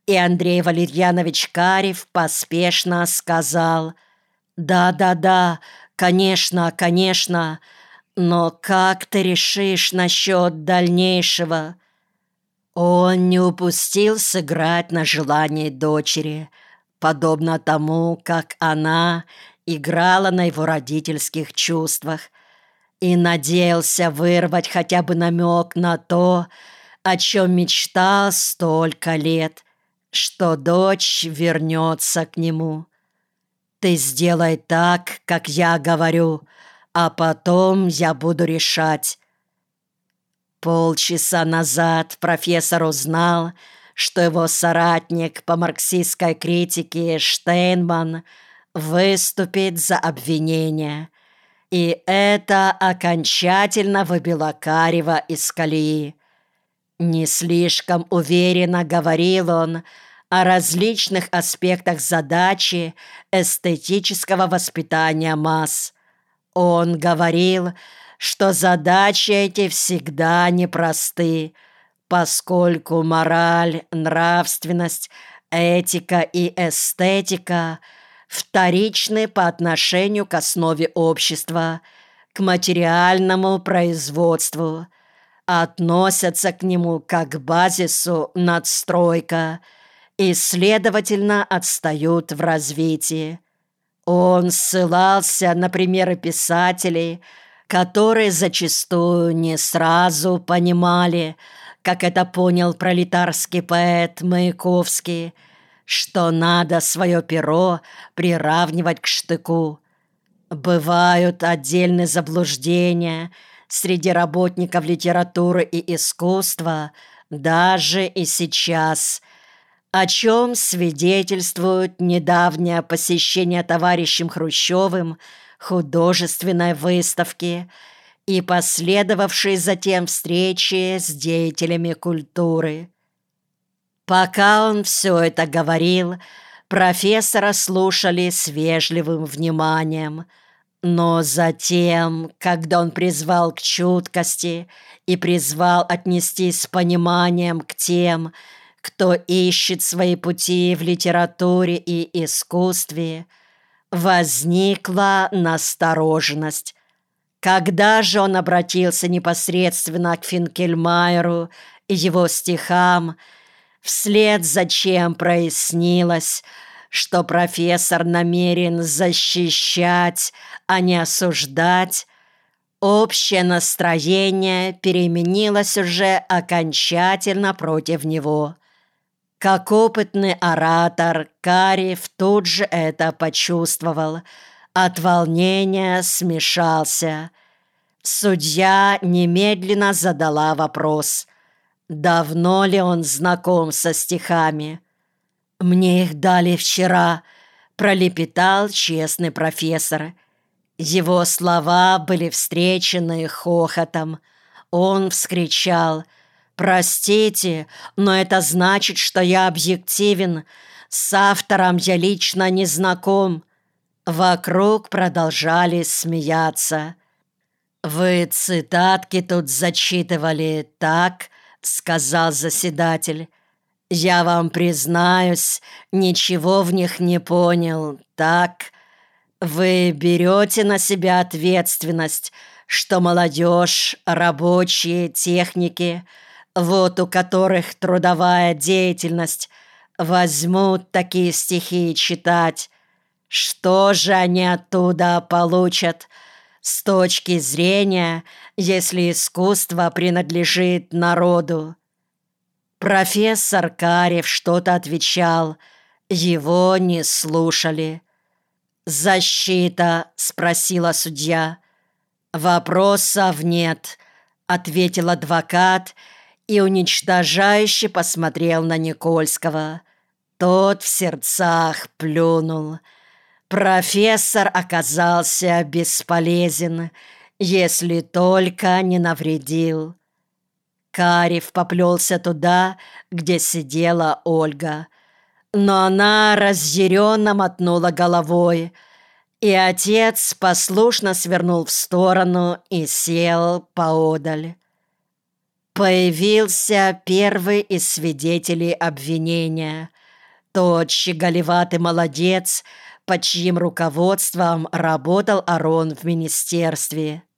И Андрей Валерьянович Карев поспешно сказал: «Да, конечно, конечно, но как ты решишь насчет дальнейшего?» Он не упустил сыграть на желании дочери, подобно тому, как она играла на его родительских чувствах, и надеялся вырвать хотя бы намек на то, о чем мечтал столько лет, что дочь вернется к нему. «Ты сделай так, как я говорю, а потом я буду решать». Полчаса назад профессор узнал, что его соратник по марксистской критике Штейнман выступит за обвинение, и это окончательно выбило Карева из колеи. Не слишком уверенно говорил он о различных аспектах задачи эстетического воспитания масс. Он говорил, что задачи эти всегда непросты, поскольку мораль, нравственность, этика и эстетика вторичны по отношению к основе общества, к материальному производству, относятся к нему как к базису надстройка и, следовательно, отстают в развитии. Он ссылался на примеры писателей, которые зачастую не сразу понимали, как это понял пролетарский поэт Маяковский, что надо свое перо приравнивать к штыку. Бывают отдельные заблуждения среди работников литературы и искусства даже и сейчас, о чем свидетельствует недавнее посещение товарищем Хрущевым художественной выставки и последовавшие затем встречи с деятелями культуры. Пока он все это говорил, профессора слушали с вежливым вниманием, но затем, когда он призвал к чуткости и призвал отнестись с пониманием к тем, кто ищет свои пути в литературе и искусстве, возникла настороженность. Когда же он обратился непосредственно к Финкельмайеру и его стихам, вслед за чем прояснилось, что профессор намерен защищать, а не осуждать, общее настроение переменилось уже окончательно против него. Как опытный оратор, Карев тут же это почувствовал. От волнения смешался. Судья немедленно задала вопрос: давно ли он знаком со стихами? «Мне их дали вчера», — пролепетал честный профессор. Его слова были встречены хохотом. Он вскричал: «Простите, но это значит, что я объективен. С автором я лично не знаком». Вокруг продолжали смеяться. «Вы цитатки тут зачитывали, так?» — сказал заседатель. «Я вам признаюсь, ничего в них не понял, так? Вы берете на себя ответственность, что молодежь, рабочие, техники, вот у которых трудовая деятельность, возьмут такие стихи читать. Что же они оттуда получат с точки зрения, если искусство принадлежит народу?» Профессор Карев что-то отвечал. Его не слушали. «Защита?» — спросила судья. «Вопросов нет», — ответил адвокат и уничтожающе посмотрел на Никольского. Тот в сердцах плюнул. Профессор оказался бесполезен, если только не навредил. Карев поплелся туда, где сидела Ольга, но она разъяренно мотнула головой, и отец послушно свернул в сторону и сел поодаль. Появился первый из свидетелей обвинения. Тот щеголеватый молодец, под чьим руководством работал Арон в министерстве.